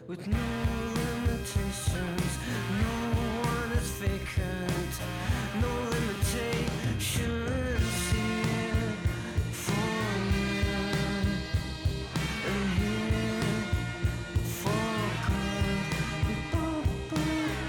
with no limitations. No one is vacant, no limitations here for you and here for good. We both go.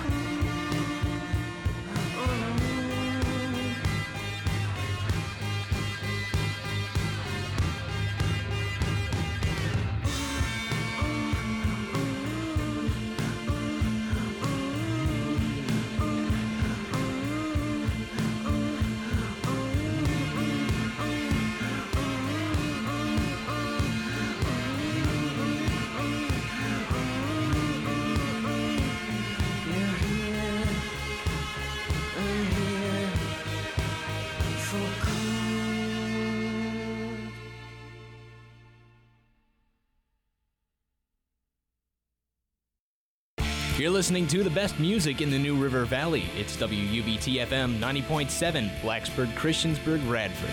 You're listening to the best music in the New River Valley. It's WUBT-FM 90.7, Blacksburg, Christiansburg, Radford.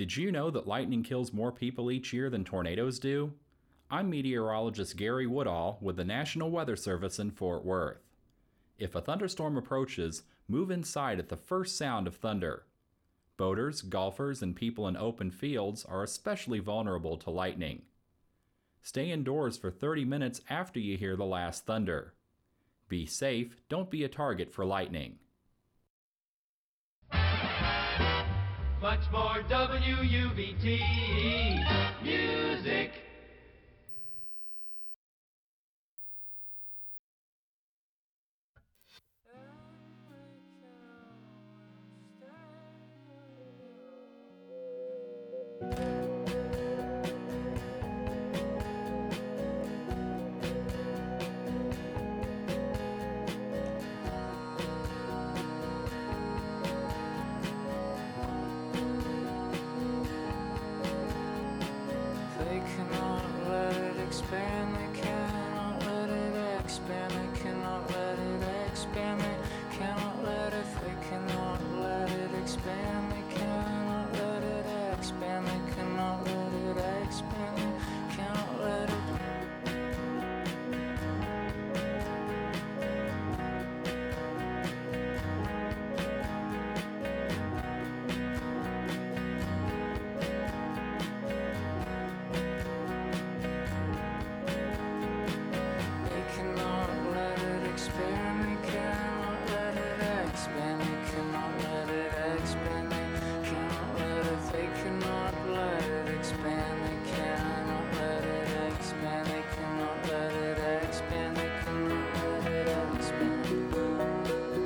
Did you know that lightning kills more people each year than tornadoes do? I'm meteorologist Gary Woodall with the National Weather Service in Fort Worth. If a thunderstorm approaches, move inside at the first sound of thunder. Boaters, golfers, and people in open fields are especially vulnerable to lightning. Stay indoors for 30 minutes after you hear the last thunder. Be safe, don't be a target for lightning. Much more WUBT music. They cannot let it expand, they cannot let it expand, they cannot let it expand, they cannot let it, they cannot let it expand, they cannot let it expand, they cannot let it expand, they cannot let it. They cannot let it expand, they cannot let it expand, they cannot let it expand, they cannot let it, they cannot let it expand, they cannot let it expand, they cannot let it expand, they cannot let it expand.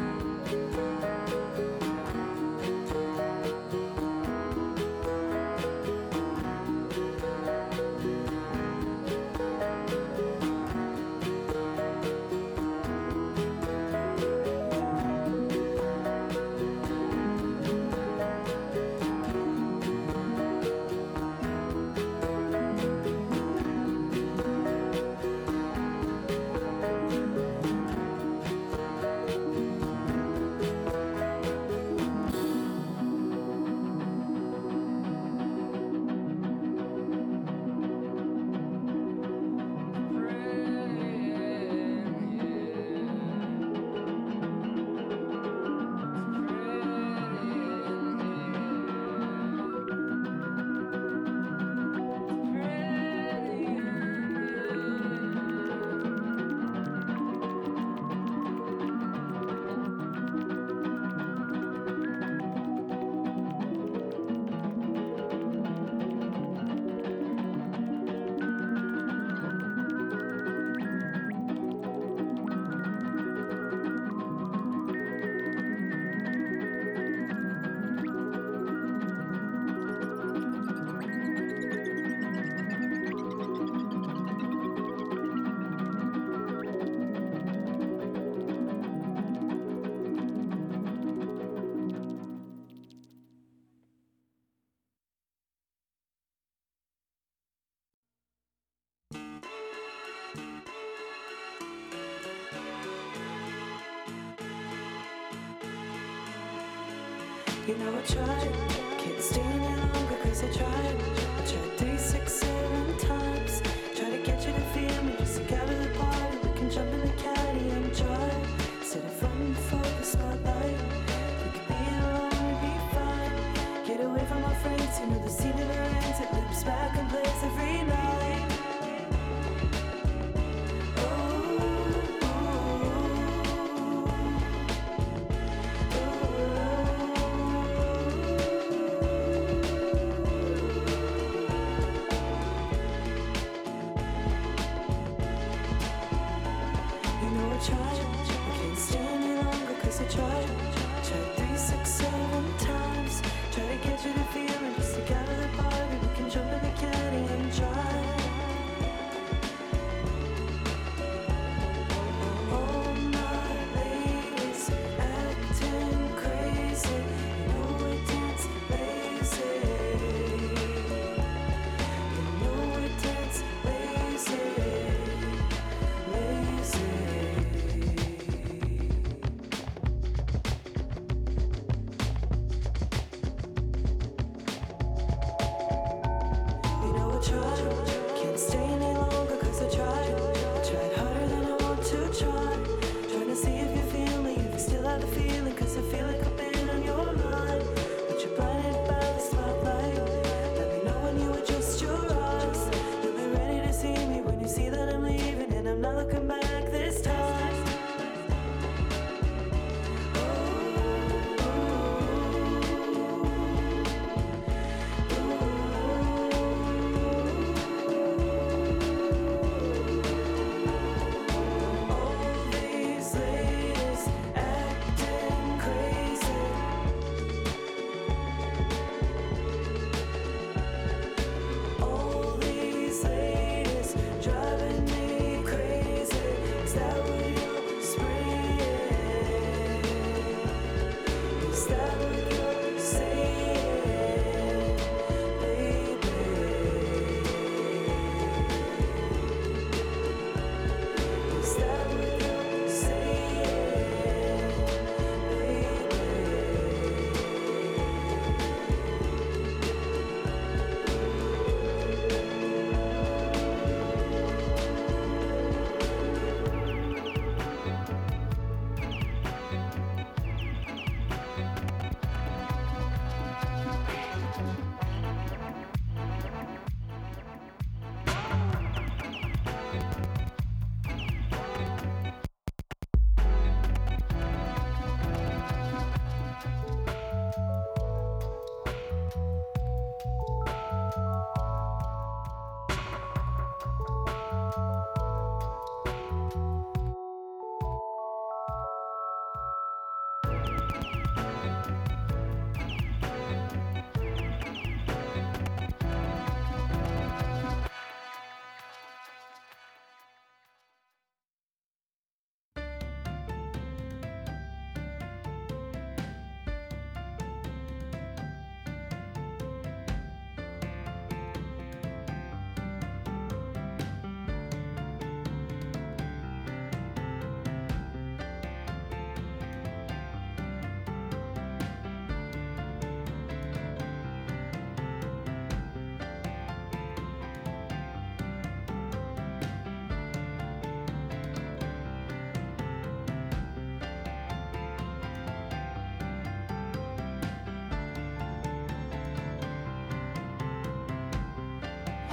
You know I tried, can't stay any longer cause I tried 3, 6, 7 times. Try to get you to feel me, just to gather the party. We can jump in the caddy and drive. Instead of running for the spotlight, we could be alone and be fine. Get away from our friends, you know the scene never ends. It loops back and plays every night.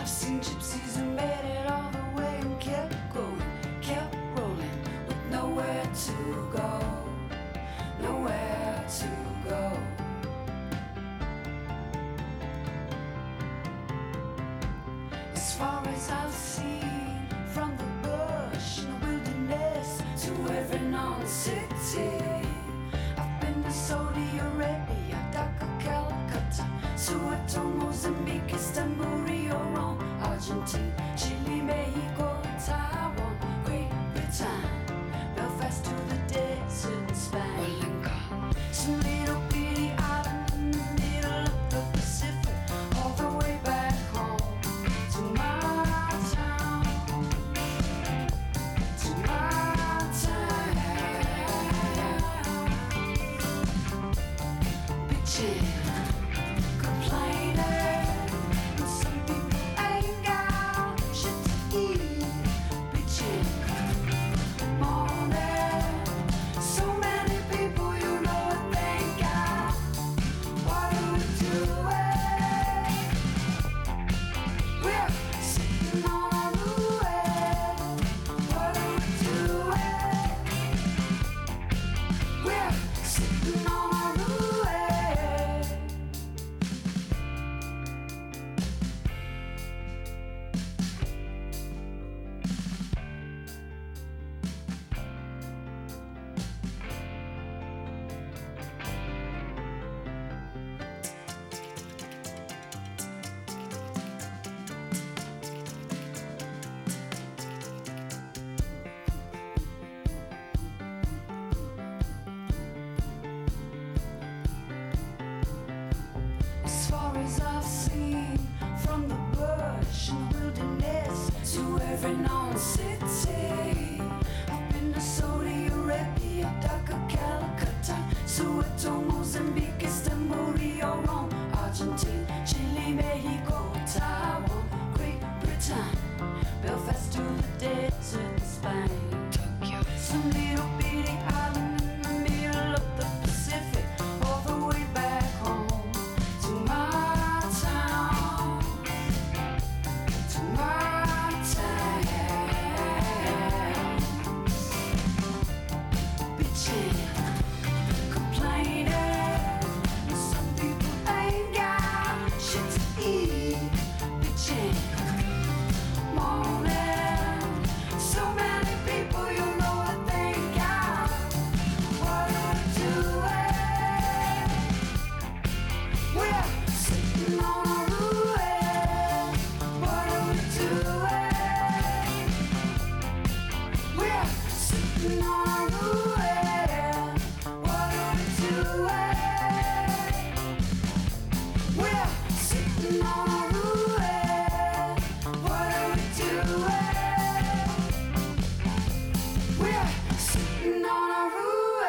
I've seen gypsies who made it all the way and kept going, kept rolling with nowhere to go, nowhere to go. As far as I've seen, from the bush in the wilderness to every non-city, I've been to Saudi Arabia, Dhaka, Calcutta, Soweto, Mozambique, Istanbul, Rio, Rome, Argentina, Chile, Mexico, Taiwan, Great Britain, Belfast to the desert in Spain. Some little bitty island in the middle of the Pacific, all the way back home to my town, to my town. Bitchin', complaining, and some people ain't got shit to eat. Bitchin', moaning, so many people you know what they got. What do we do? We're sitting on our ruin. What do we do? We're sitting on our ruin. As far as I've seen, from the bush in the wilderness to every non-city, I've been to Saudi Arabia, Dhaka, Calcutta, Soweto, Mozambique, Istanbul, Rio, Rome, Argentina, Chile, Mexico, Taiwan, Great Britain, Belfast to the desert in Spain. Some little bitty island in the middle of the Pacific, all the way back home to my town, to my town. Bitchin', complaining, and some people ain't got shit to eat. Bitchin', moaning, so many people you know what they got. What do we do? We're sitting on our ruin. What do we do? We're sitting on our ruin. What do we do? We're sitting on our ruin. What do we do? We're sitting on our ruin.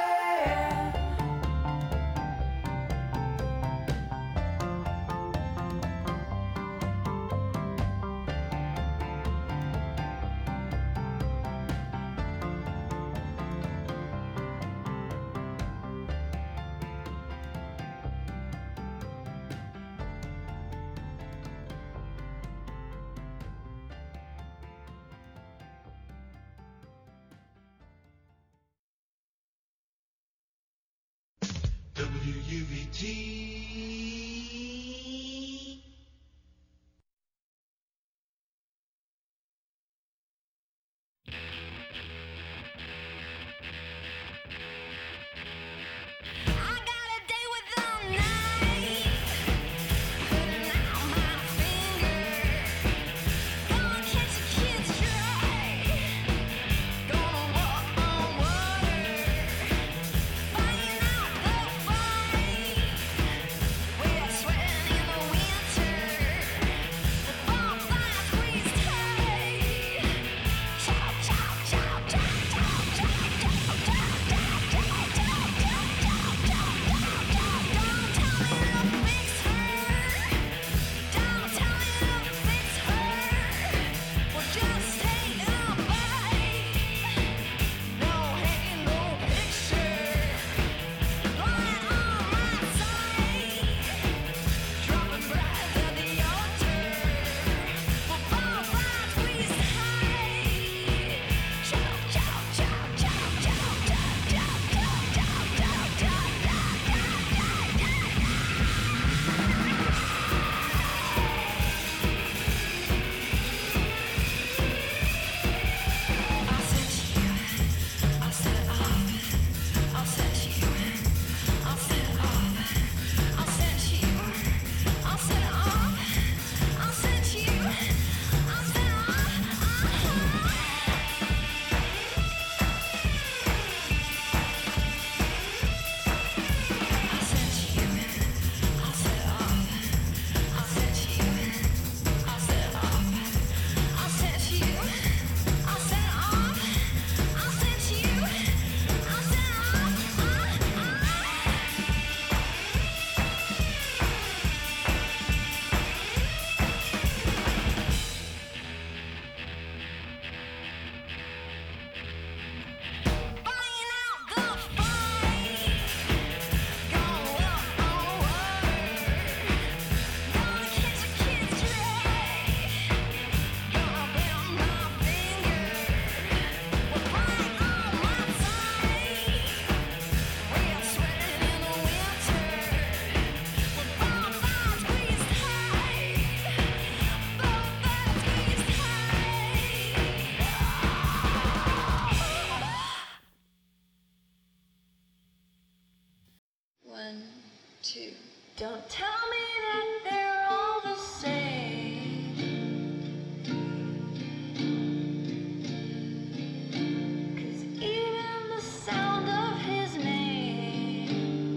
WUVT. I got a day with the night, putting out my finger. Gonna catch a kid's tray, gonna walk on water, flying out the fight. two. Don't tell me that they're all the same. 'Cause even the sound of his name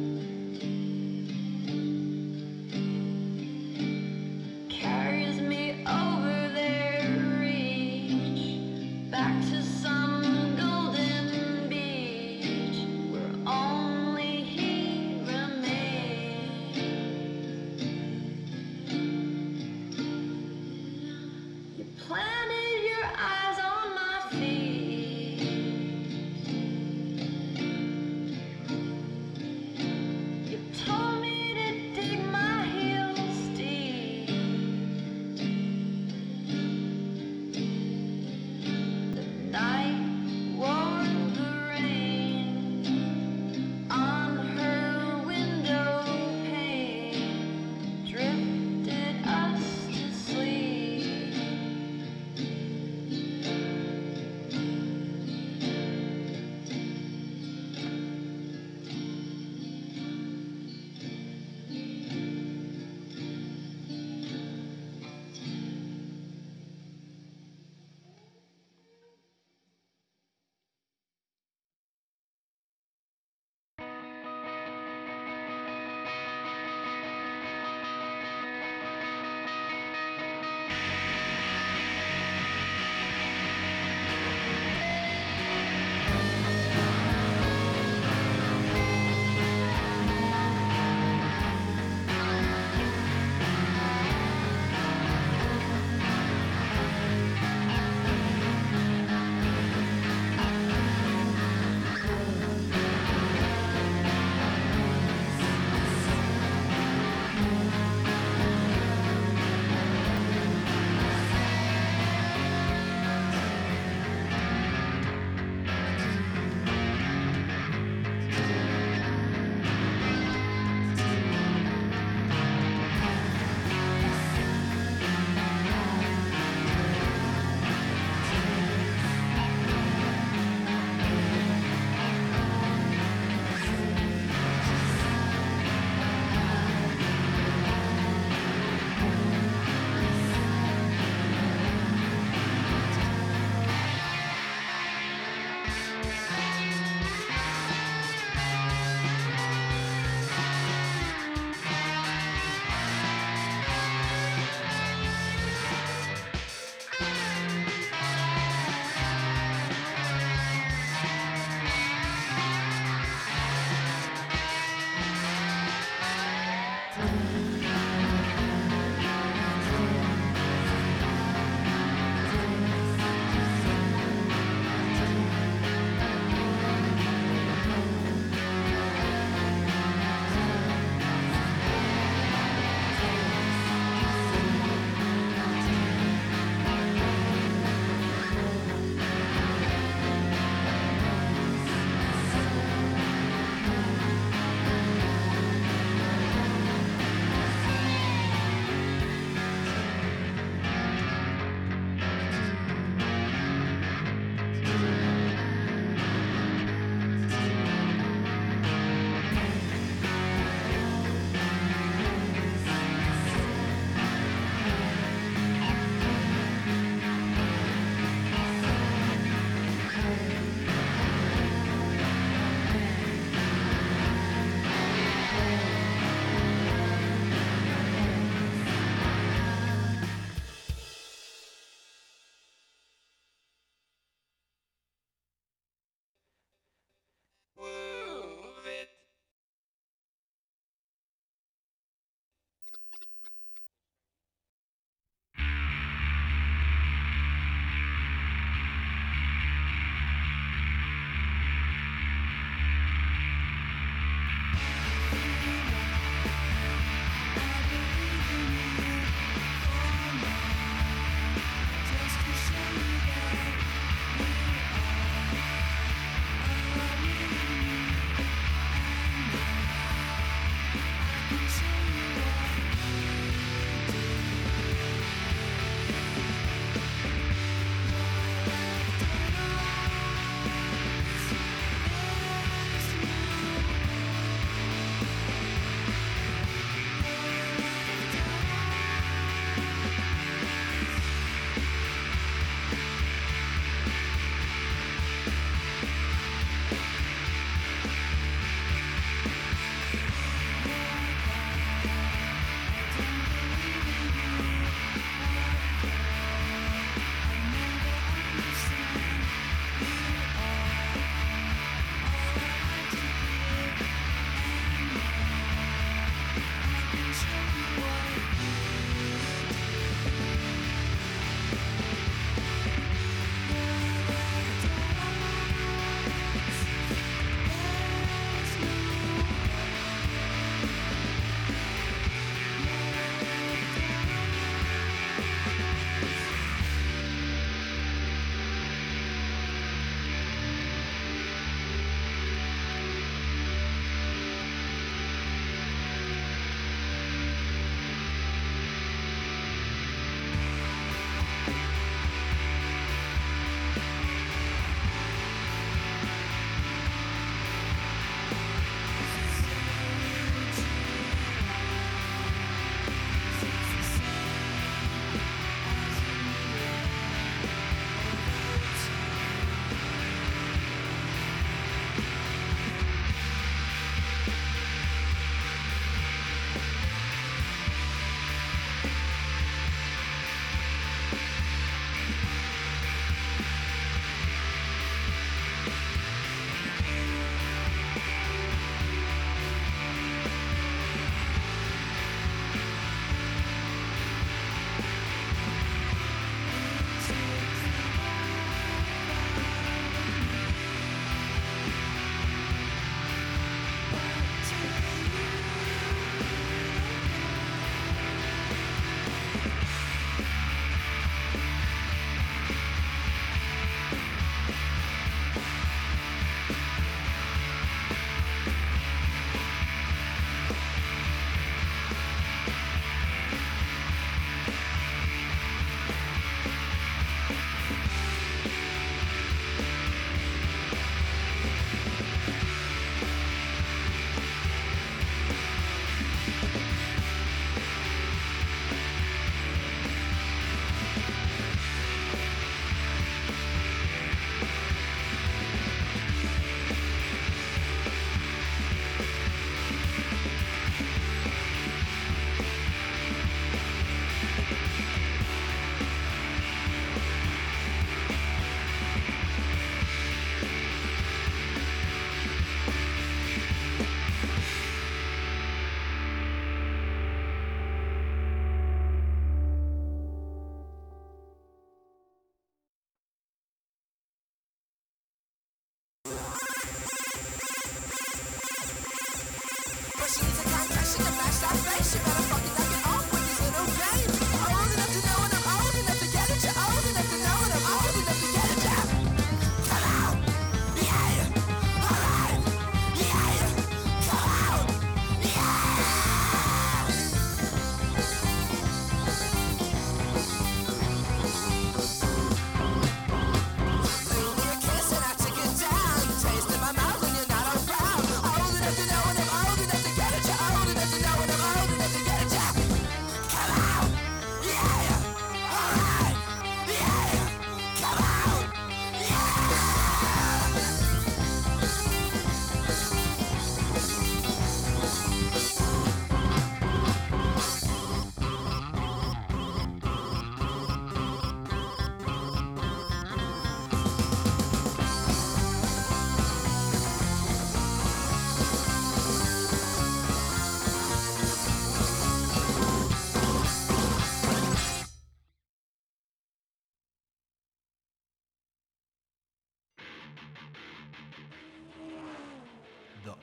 carries me over their reach, back to some golden beach where only he remains.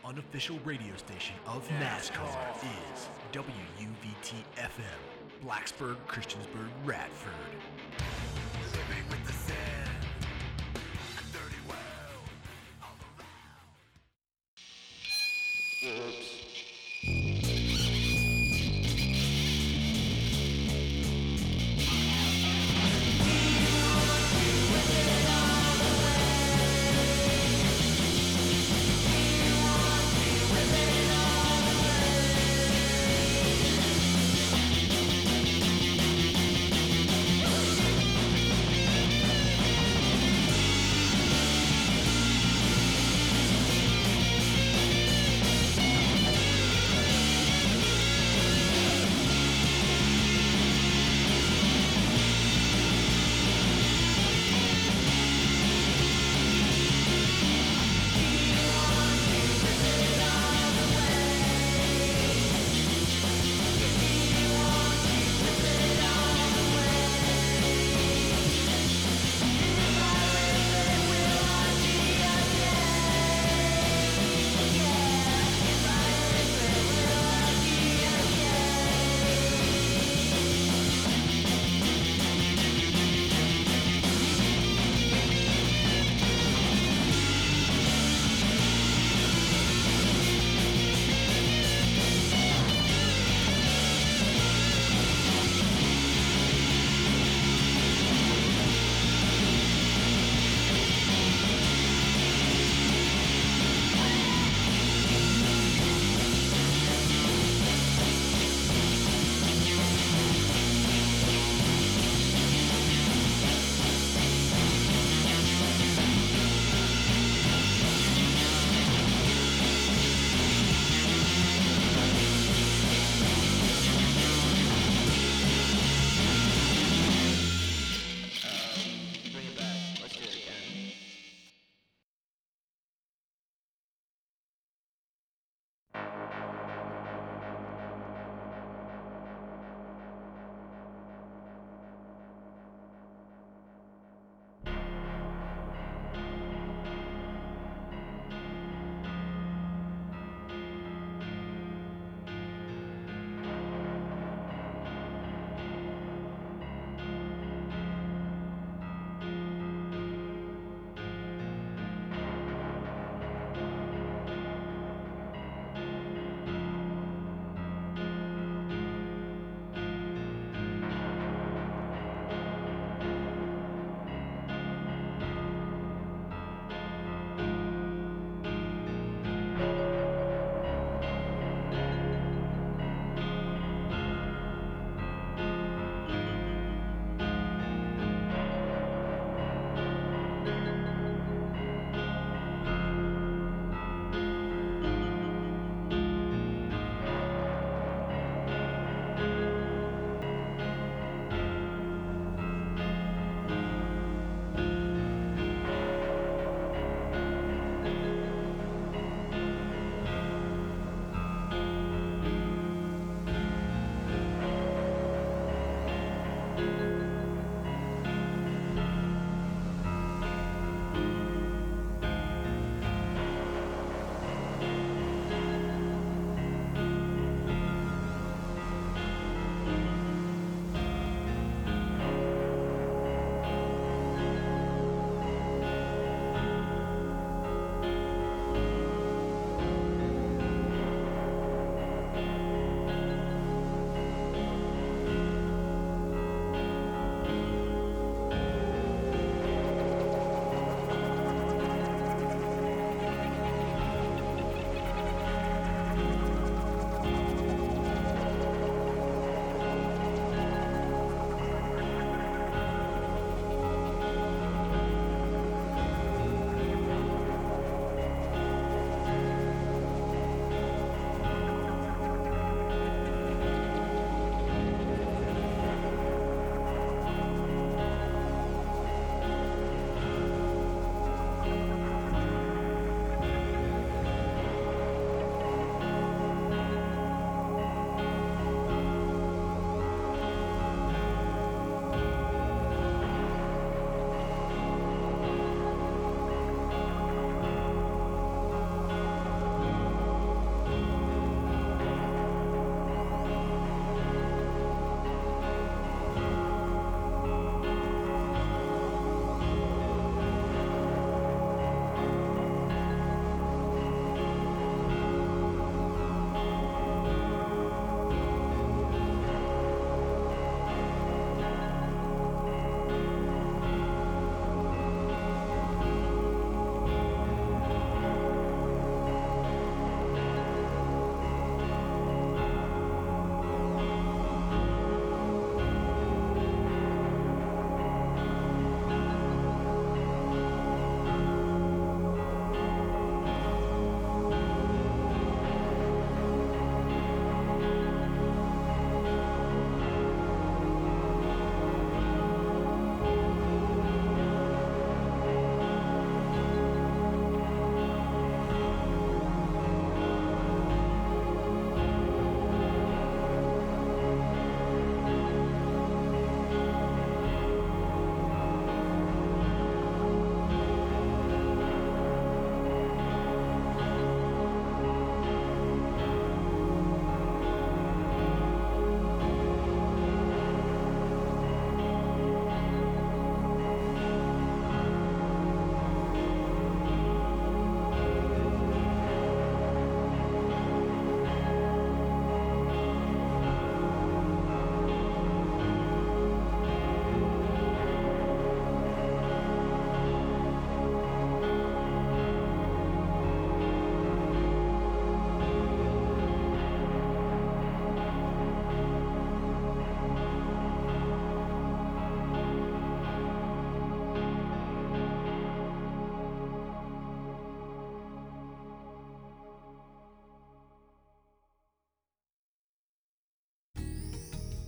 unofficial radio station of NASCAR is WUVT-FM, Blacksburg, Christiansburg, Radford. Living with the sand, a dirty world all around.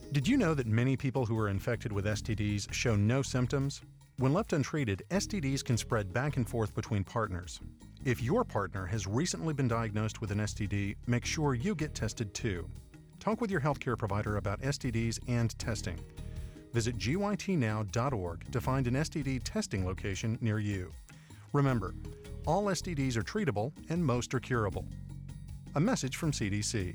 Did you know that many people who are infected with STDs show no symptoms? When left untreated, STDs can spread back and forth between partners. If your partner has recently been diagnosed with an STD, make sure you get tested too. Talk with your healthcare provider about STDs and testing. Visit gytnow.org to find an STD testing location near you. Remember, all STDs are treatable and most are curable. A message from CDC.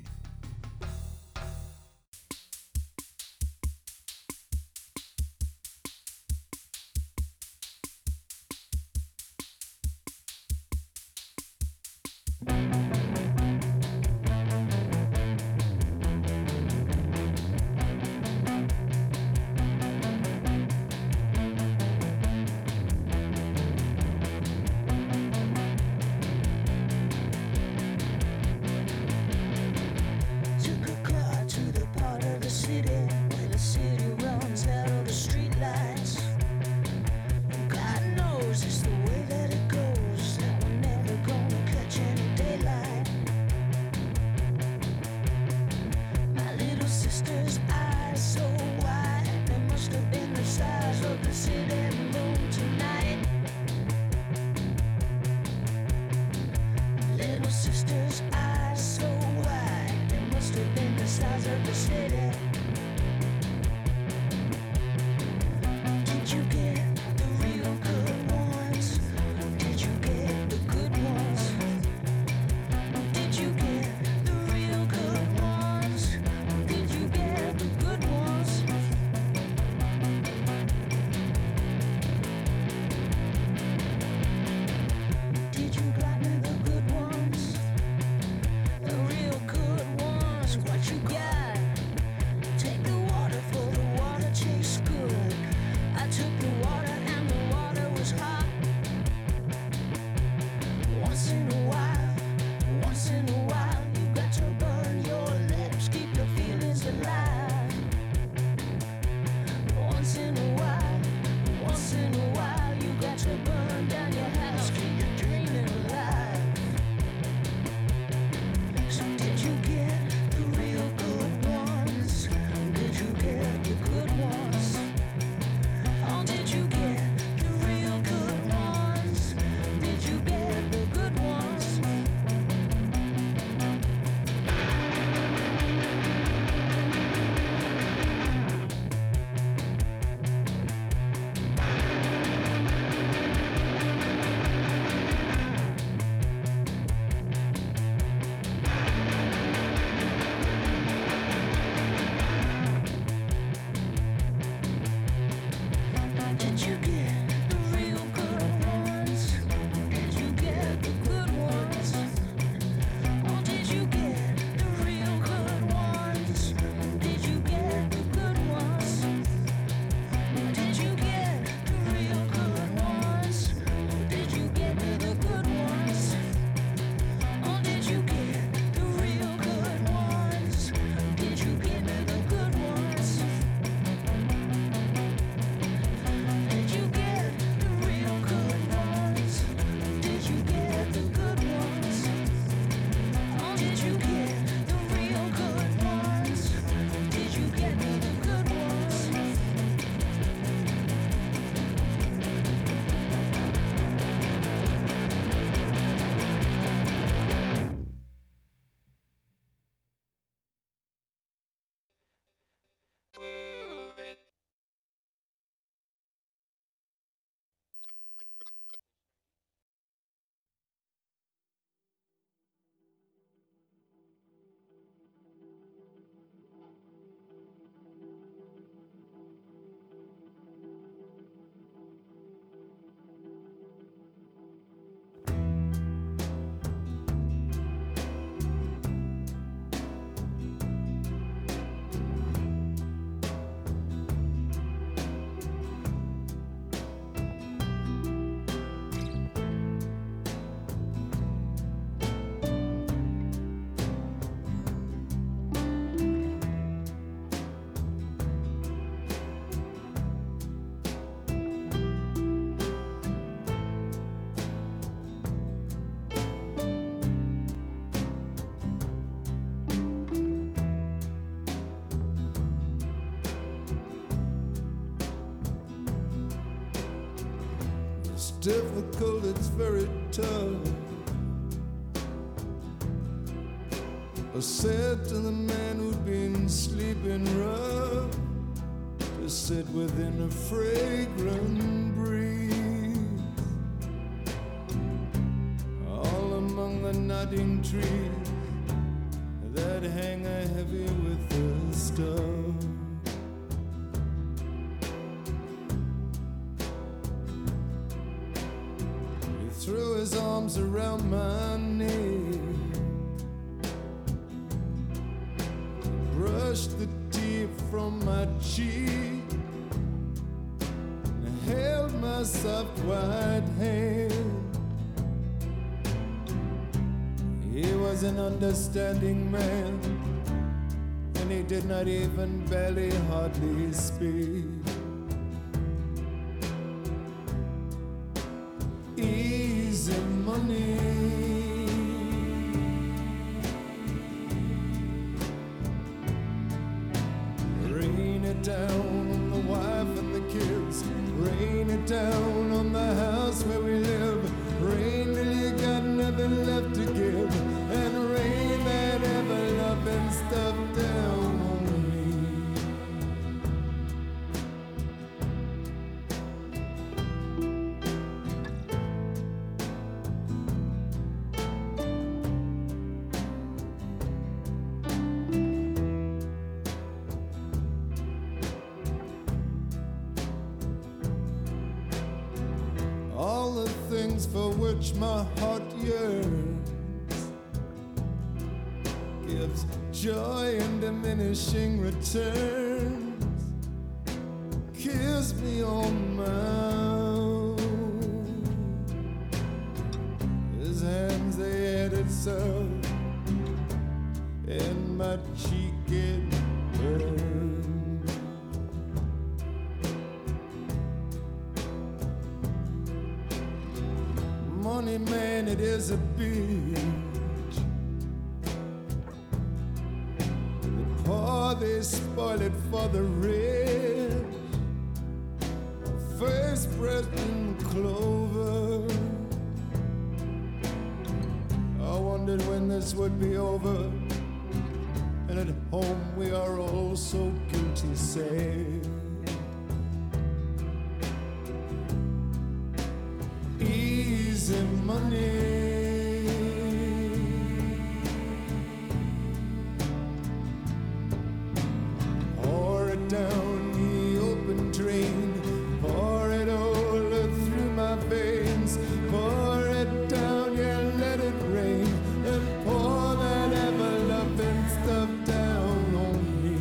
difficult, it's very tough. I said to the man who'd been sleeping rough to sit within a fragrant breeze, all among the nodding trees that hang a heavy with the stuff. He threw his arms around my neck, brushed the tear from my cheek, and held my soft white hand. He was an understanding man, and he did not even barely hardly speak. Easy money, rain it down on the wife and the kids, rain it down on the house where we live, rain till you got nothing left to give, and rain that ever-loving stuff down on me. All the things for which my heart yearns gives joy and diminishing returns, kiss me on my mouth. His hands, they had itself, and my cheek it burned. Money man, it is a bitch. The poor, they spoil it for the rich. First breath in clover. I wondered when this would be over, and at home we are all so guilty, say. Easy money, pour it down the open drain, pour it all through my veins, pour it down, yeah, let it rain, and pour that ever-loving stuff down on me.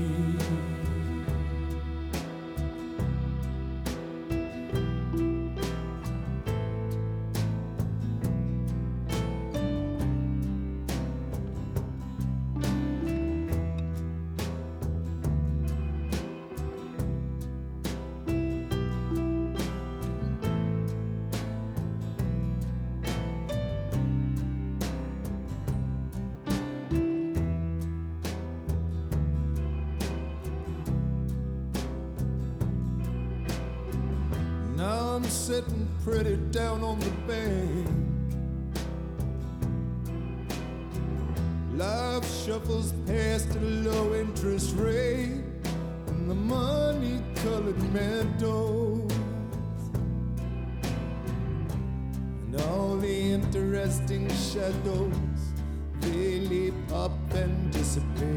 Now I'm sitting pretty down on the bank. Life shuffles past at a low interest rate in the money-colored meadows, and all the interesting shadows, they leap up and disappear.